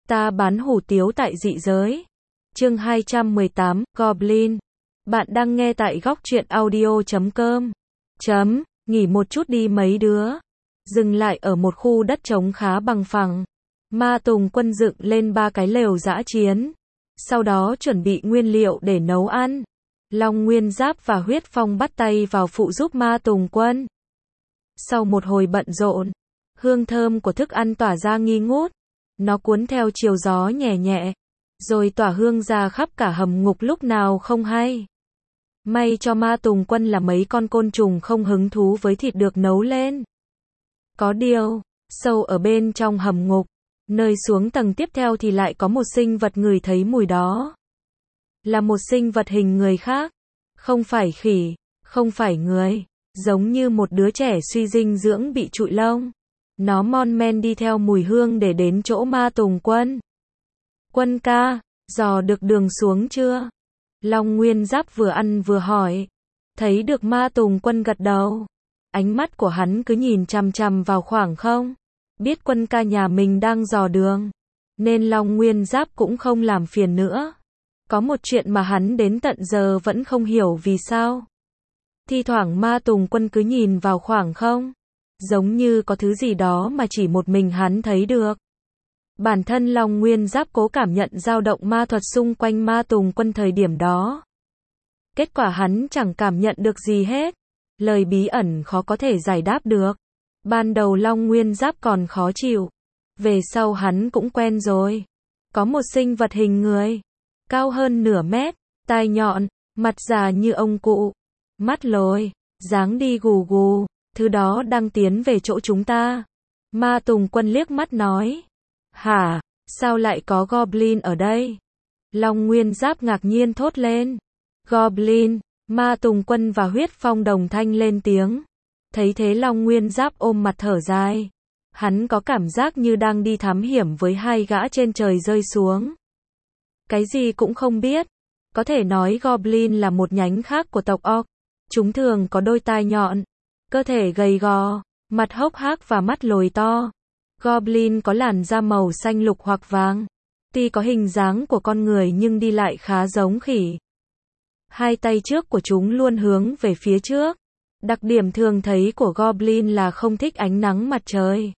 Ta bán hủ tiếu tại dị giới. Chương 218, Goblin. Bạn đang nghe tại góc truyện audio.com. Nghỉ một chút đi mấy đứa. Dừng lại ở một khu đất trống khá bằng phẳng. Ma Tùng Quân dựng lên 3 cái lều dã chiến. Sau đó chuẩn bị nguyên liệu để nấu ăn. Long Nguyên Giáp và Huyết Phong bắt tay vào phụ giúp Ma Tùng Quân. Sau một hồi bận rộn, hương thơm của thức ăn tỏa ra nghi ngút. Nó cuốn theo chiều gió nhẹ nhẹ, rồi tỏa hương ra khắp cả hầm ngục lúc nào không hay. May cho Ma Tùng Quân là mấy con côn trùng không hứng thú với thịt được nấu lên. Có điều, sâu ở bên trong hầm ngục, nơi xuống tầng tiếp theo thì lại có một sinh vật ngửi thấy mùi đó. Là một sinh vật hình người khác, không phải khỉ, không phải người, giống như một đứa trẻ suy dinh dưỡng bị trụi lông. Nó mon men đi theo mùi hương để đến chỗ Ma Tùng Quân. Quân ca, dò được đường xuống chưa? Long Nguyên Giáp vừa ăn vừa hỏi. Thấy được Ma Tùng Quân gật đầu. Ánh mắt của hắn cứ nhìn chằm chằm vào khoảng không. Biết quân ca nhà mình đang dò đường, nên Long Nguyên Giáp cũng không làm phiền nữa. Có một chuyện mà hắn đến tận giờ vẫn không hiểu vì sao. Thi thoảng Ma Tùng Quân cứ nhìn vào khoảng không, giống như có thứ gì đó mà chỉ một mình hắn thấy được. Bản thân Long Nguyên Giáp cố cảm nhận dao động ma thuật xung quanh Ma Tùng Quân thời điểm đó. Kết quả hắn chẳng cảm nhận được gì hết. Lời bí ẩn khó có thể giải đáp được. Ban đầu Long Nguyên Giáp còn khó chịu. Về sau hắn cũng quen rồi. Có một sinh vật hình người, cao hơn nửa mét, tai nhọn, mặt già như ông cụ, mắt lồi, dáng đi gù gù. Thứ đó đang tiến về chỗ chúng ta. Ma Tùng Quân liếc mắt nói. Hả, sao lại có Goblin ở đây? Long Nguyên Giáp ngạc nhiên thốt lên. Goblin, Ma Tùng Quân và Huyết Phong đồng thanh lên tiếng. Thấy thế Long Nguyên Giáp ôm mặt thở dài. Hắn có cảm giác như đang đi thám hiểm với hai gã trên trời rơi xuống. Cái gì cũng không biết. Có thể nói Goblin là một nhánh khác của tộc Orc. Chúng thường có đôi tai nhọn, cơ thể gầy gò, mặt hốc hác và mắt lồi to. Goblin có làn da màu xanh lục hoặc vàng. Tuy có hình dáng của con người nhưng đi lại khá giống khỉ. Hai tay trước của chúng luôn hướng về phía trước. Đặc điểm thường thấy của Goblin là không thích ánh nắng mặt trời.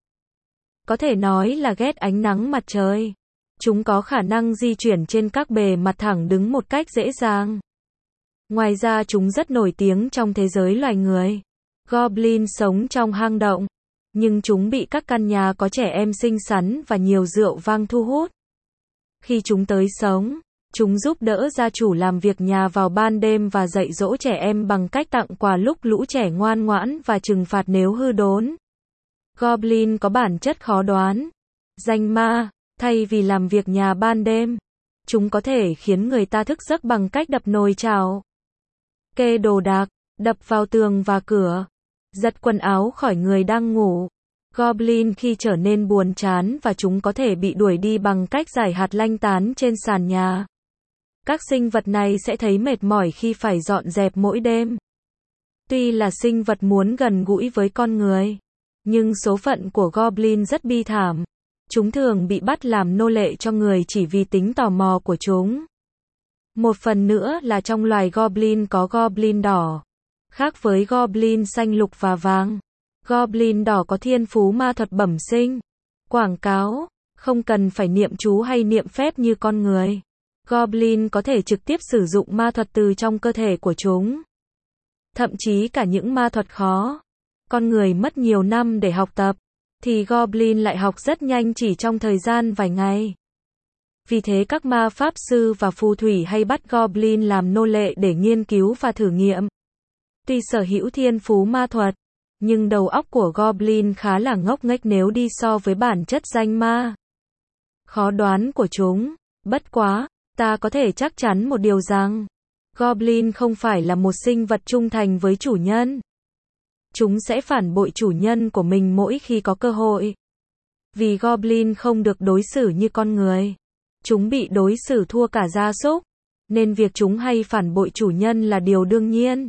Có thể nói là ghét ánh nắng mặt trời. Chúng có khả năng di chuyển trên các bề mặt thẳng đứng một cách dễ dàng. Ngoài ra chúng rất nổi tiếng trong thế giới loài người. Goblin sống trong hang động, nhưng chúng bị các căn nhà có trẻ em xinh xắn và nhiều rượu vang thu hút. Khi chúng tới sống, chúng giúp đỡ gia chủ làm việc nhà vào ban đêm và dạy dỗ trẻ em bằng cách tặng quà lúc lũ trẻ ngoan ngoãn và trừng phạt nếu hư đốn. Goblin có bản chất khó đoán. Danh ma, thay vì làm việc nhà ban đêm, chúng có thể khiến người ta thức giấc bằng cách đập nồi chảo, kê đồ đạc, đập vào tường và cửa, giật quần áo khỏi người đang ngủ. Goblin khi trở nên buồn chán và chúng có thể bị đuổi đi bằng cách rải hạt lanh tán trên sàn nhà. Các sinh vật này sẽ thấy mệt mỏi khi phải dọn dẹp mỗi đêm. Tuy là sinh vật muốn gần gũi với con người, nhưng số phận của Goblin rất bi thảm. Chúng thường bị bắt làm nô lệ cho người chỉ vì tính tò mò của chúng. Một phần nữa là trong loài Goblin có Goblin đỏ. Khác với Goblin xanh lục và vàng, Goblin đỏ có thiên phú ma thuật bẩm sinh. Quảng cáo, không cần phải niệm chú hay niệm phép như con người. Goblin có thể trực tiếp sử dụng ma thuật từ trong cơ thể của chúng. Thậm chí cả những ma thuật khó, con người mất nhiều năm để học tập, thì Goblin lại học rất nhanh chỉ trong thời gian vài ngày. Vì thế các ma pháp sư và phù thủy hay bắt Goblin làm nô lệ để nghiên cứu và thử nghiệm. Tuy sở hữu thiên phú ma thuật, nhưng đầu óc của Goblin khá là ngốc nghếch nếu đi so với bản chất danh ma khó đoán của chúng. Bất quá, ta có thể chắc chắn một điều rằng, Goblin không phải là một sinh vật trung thành với chủ nhân. Chúng sẽ phản bội chủ nhân của mình mỗi khi có cơ hội. Vì Goblin không được đối xử như con người. Chúng bị đối xử thua cả gia súc, nên việc chúng hay phản bội chủ nhân là điều đương nhiên.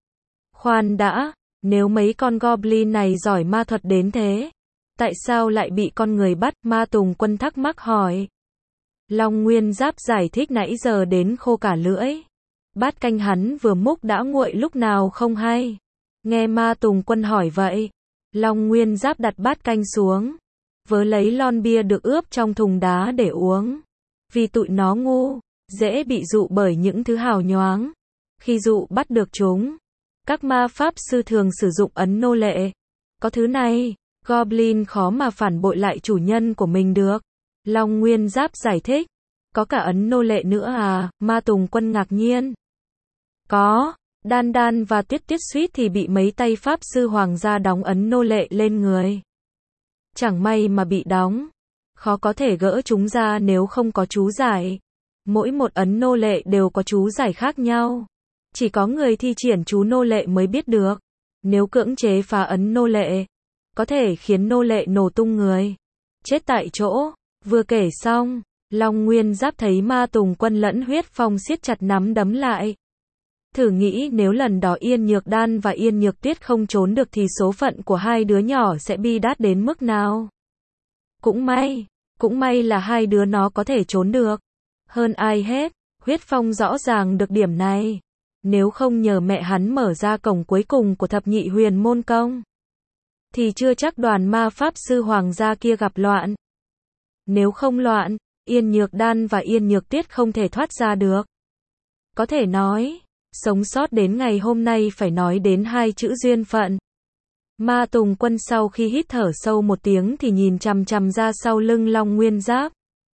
Khoan đã, nếu mấy con Goblin này giỏi ma thuật đến thế, tại sao lại bị con người bắt? Ma Tùng Quân thắc mắc hỏi. Long Nguyên Giáp giải thích nãy giờ đến khô cả lưỡi. Bát canh hắn vừa múc đã nguội lúc nào không hay. Nghe Ma Tùng Quân hỏi vậy, Long Nguyên Giáp đặt bát canh xuống, vớ lấy lon bia được ướp trong thùng đá để uống. Vì tụi nó ngu, dễ bị dụ bởi những thứ hào nhoáng. Khi dụ bắt được chúng, các ma pháp sư thường sử dụng ấn nô lệ. Có thứ này, Goblin khó mà phản bội lại chủ nhân của mình được. Long Nguyên Giáp giải thích. Có cả ấn nô lệ nữa à? Ma Tùng Quân ngạc nhiên. Có, Đan Đan và Tuyết Tuyết suýt thì bị mấy tay pháp sư hoàng gia đóng ấn nô lệ lên người. Chẳng may mà bị đóng, khó có thể gỡ chúng ra nếu không có chú giải. Mỗi một ấn nô lệ đều có chú giải khác nhau. Chỉ có người thi triển chú nô lệ mới biết được. Nếu cưỡng chế phá ấn nô lệ, có thể khiến nô lệ nổ tung người, chết tại chỗ. Vừa kể xong, Long Nguyên Giáp thấy Ma Tùng Quân lẫn Huyết Phong siết chặt nắm đấm lại. Thử nghĩ nếu lần đó Yên Nhược Đan và Yên Nhược Tuyết không trốn được thì số phận của hai đứa nhỏ sẽ bi đát đến mức nào. Cũng may là hai đứa nó có thể trốn được. Hơn ai hết, Huyết Phong rõ ràng được điểm này. Nếu không nhờ mẹ hắn mở ra cổng cuối cùng của thập nhị huyền môn công, thì chưa chắc đoàn ma pháp sư hoàng gia kia gặp loạn. Nếu không loạn, Yên Nhược Đan và Yên Nhược Tuyết không thể thoát ra được. Có thể nói, sống sót đến ngày hôm nay phải nói đến hai chữ duyên phận. Ma Tùng Quân sau khi hít thở sâu một tiếng thì nhìn chằm chằm ra sau lưng Long Nguyên Giáp.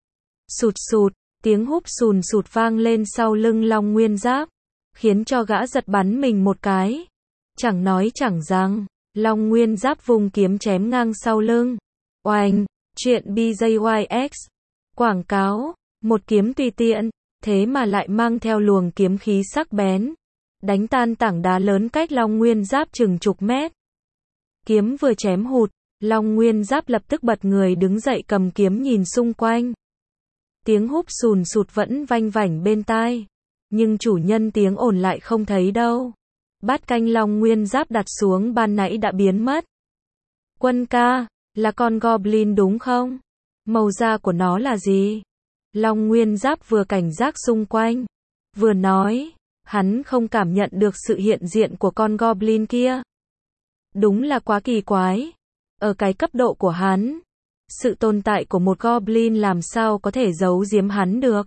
Sụt sụt, tiếng húp sùn sụt vang lên sau lưng Long Nguyên Giáp, khiến cho gã giật bắn mình một cái. Chẳng nói chẳng rằng, Long Nguyên Giáp vùng kiếm chém ngang sau lưng. Oanh, chuyện BJYX. Quảng cáo, một kiếm tùy tiện, thế mà lại mang theo luồng kiếm khí sắc bén, đánh tan tảng đá lớn cách Long Nguyên Giáp chừng chục mét. Kiếm vừa chém hụt, Long Nguyên Giáp lập tức bật người đứng dậy cầm kiếm nhìn xung quanh. Tiếng húp sùn sụt vẫn vanh vảnh bên tai, nhưng chủ nhân tiếng ồn lại không thấy đâu. Bát canh Long Nguyên Giáp đặt xuống ban nãy đã biến mất. Quân ca, là con Goblin đúng không? Màu da của nó là gì? Long Nguyên Giáp vừa cảnh giác xung quanh, vừa nói, hắn không cảm nhận được sự hiện diện của con Goblin kia. Đúng là quá kỳ quái. Ở cái cấp độ của hắn, sự tồn tại của một Goblin làm sao có thể giấu giếm hắn được.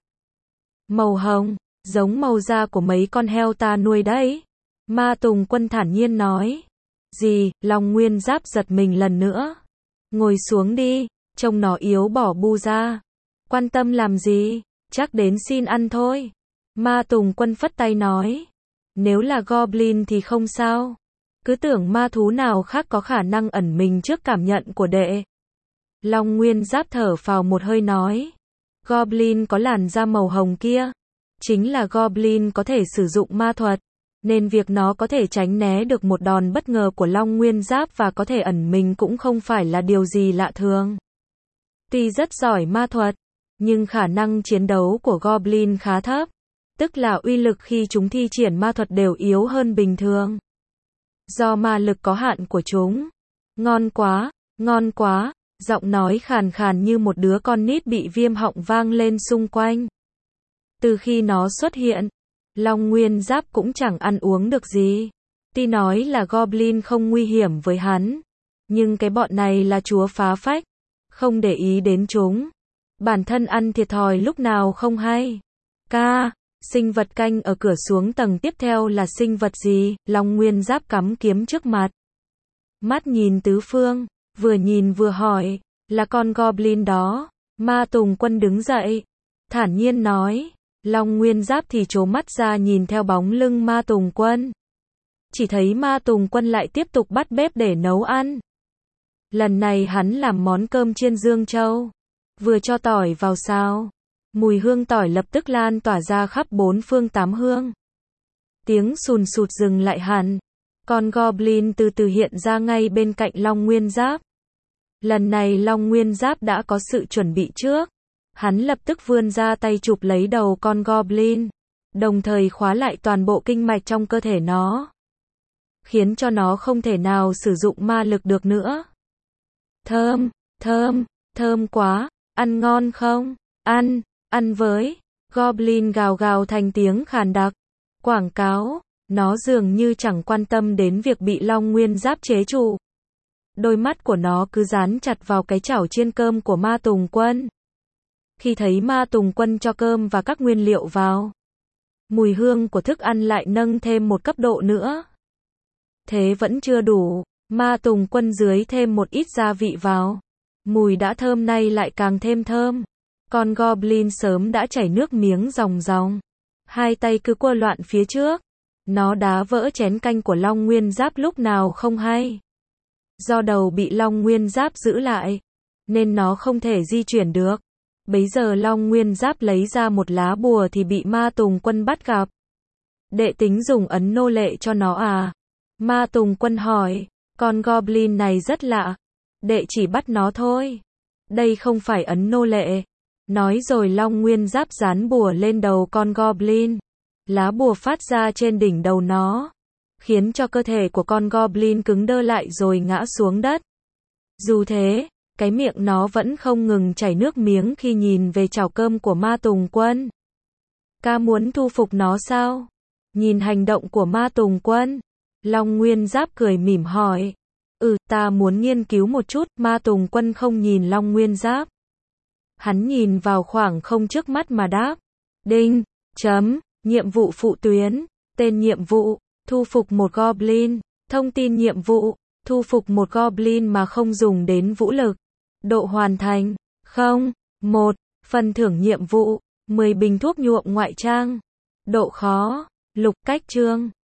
Màu hồng, giống màu da của mấy con heo ta nuôi đấy. Ma Tùng Quân thản nhiên nói. Gì? Long Nguyên Giáp giật mình lần nữa. Ngồi xuống đi, trông nó yếu bỏ bu ra. Quan tâm làm gì? Chắc đến xin ăn thôi. Ma Tùng Quân phất tay nói. Nếu là Goblin thì không sao. Cứ tưởng ma thú nào khác có khả năng ẩn mình trước cảm nhận của đệ. Long Nguyên Giáp thở phào một hơi nói. Goblin có làn da màu hồng kia, chính là Goblin có thể sử dụng ma thuật, nên việc nó có thể tránh né được một đòn bất ngờ của Long Nguyên Giáp và có thể ẩn mình cũng không phải là điều gì lạ thường. Tuy rất giỏi ma thuật, nhưng khả năng chiến đấu của Goblin khá thấp, tức là uy lực khi chúng thi triển ma thuật đều yếu hơn bình thường. Do ma lực có hạn của chúng. Ngon quá, ngon quá, giọng nói khàn khàn như một đứa con nít bị viêm họng vang lên xung quanh. Từ khi nó xuất hiện, Long Nguyên Giáp cũng chẳng ăn uống được gì. Tuy nói là Goblin không nguy hiểm với hắn, nhưng cái bọn này là chúa phá phách, không để ý đến chúng. Bản thân ăn thiệt thòi lúc nào không hay. Ca, sinh vật canh ở cửa xuống tầng tiếp theo là sinh vật gì? Long Nguyên Giáp cắm kiếm trước mặt. Mắt nhìn tứ phương, vừa nhìn vừa hỏi, là con Goblin đó. Ma Tùng Quân đứng dậy, thản nhiên nói. Long Nguyên Giáp thì trố mắt ra nhìn theo bóng lưng Ma Tùng Quân. Chỉ thấy Ma Tùng Quân lại tiếp tục bắt bếp để nấu ăn. Lần này hắn làm món cơm chiên Dương Châu, vừa cho tỏi vào xào. Mùi hương tỏi lập tức lan tỏa ra khắp bốn phương tám hướng. Tiếng sùn sụt dừng lại hẳn. Con Goblin từ từ hiện ra ngay bên cạnh Long Nguyên Giáp. Lần này Long Nguyên Giáp đã có sự chuẩn bị trước. Hắn lập tức vươn ra tay chụp lấy đầu con Goblin, đồng thời khóa lại toàn bộ kinh mạch trong cơ thể nó, khiến cho nó không thể nào sử dụng ma lực được nữa. Thơm, thơm, thơm quá, ăn ngon không? Ăn, Ăn với. Goblin gào gào thành tiếng khàn đặc. Quảng cáo. Nó dường như chẳng quan tâm đến việc bị Long Nguyên Giáp chế trụ. Đôi mắt của nó cứ dán chặt vào cái chảo chiên cơm của Ma Tùng Quân. Khi thấy Ma Tùng Quân cho cơm và các nguyên liệu vào, mùi hương của thức ăn lại nâng thêm một cấp độ nữa. Thế vẫn chưa đủ, Ma Tùng Quân dưới thêm một ít gia vị vào. Mùi đã thơm nay lại càng thêm thơm. Con Goblin sớm đã chảy nước miếng ròng ròng. Hai tay cứ quơ loạn phía trước. Nó đá vỡ chén canh của Long Nguyên Giáp lúc nào không hay. Do đầu bị Long Nguyên Giáp giữ lại, nên nó không thể di chuyển được. Bấy giờ Long Nguyên Giáp lấy ra một lá bùa thì bị Ma Tùng Quân bắt gặp. Đệ tính dùng ấn nô lệ cho nó à? Ma Tùng Quân hỏi. Con Goblin này rất lạ. Đệ chỉ bắt nó thôi. Đây không phải ấn nô lệ. Nói rồi Long Nguyên Giáp dán bùa lên đầu con Goblin. Lá bùa phát ra trên đỉnh đầu nó, khiến cho cơ thể của con Goblin cứng đơ lại rồi ngã xuống đất. Dù thế, cái miệng nó vẫn không ngừng chảy nước miếng khi nhìn về chảo cơm của Ma Tùng Quân. Ca muốn thu phục nó sao? Nhìn hành động của Ma Tùng Quân, Long Nguyên Giáp cười mỉm hỏi. Ta muốn nghiên cứu một chút. Ma Tùng Quân không nhìn Long Nguyên Giáp. Hắn nhìn vào khoảng không trước mắt mà đáp. Đinh, chấm, nhiệm vụ phụ tuyến. Tên nhiệm vụ, thu phục một Goblin. Thông tin nhiệm vụ, thu phục một Goblin mà không dùng đến vũ lực. Độ hoàn thành, 0, 1. Phần thưởng nhiệm vụ, 10 bình thuốc nhuộm ngoại trang. Độ khó, lục cách chương.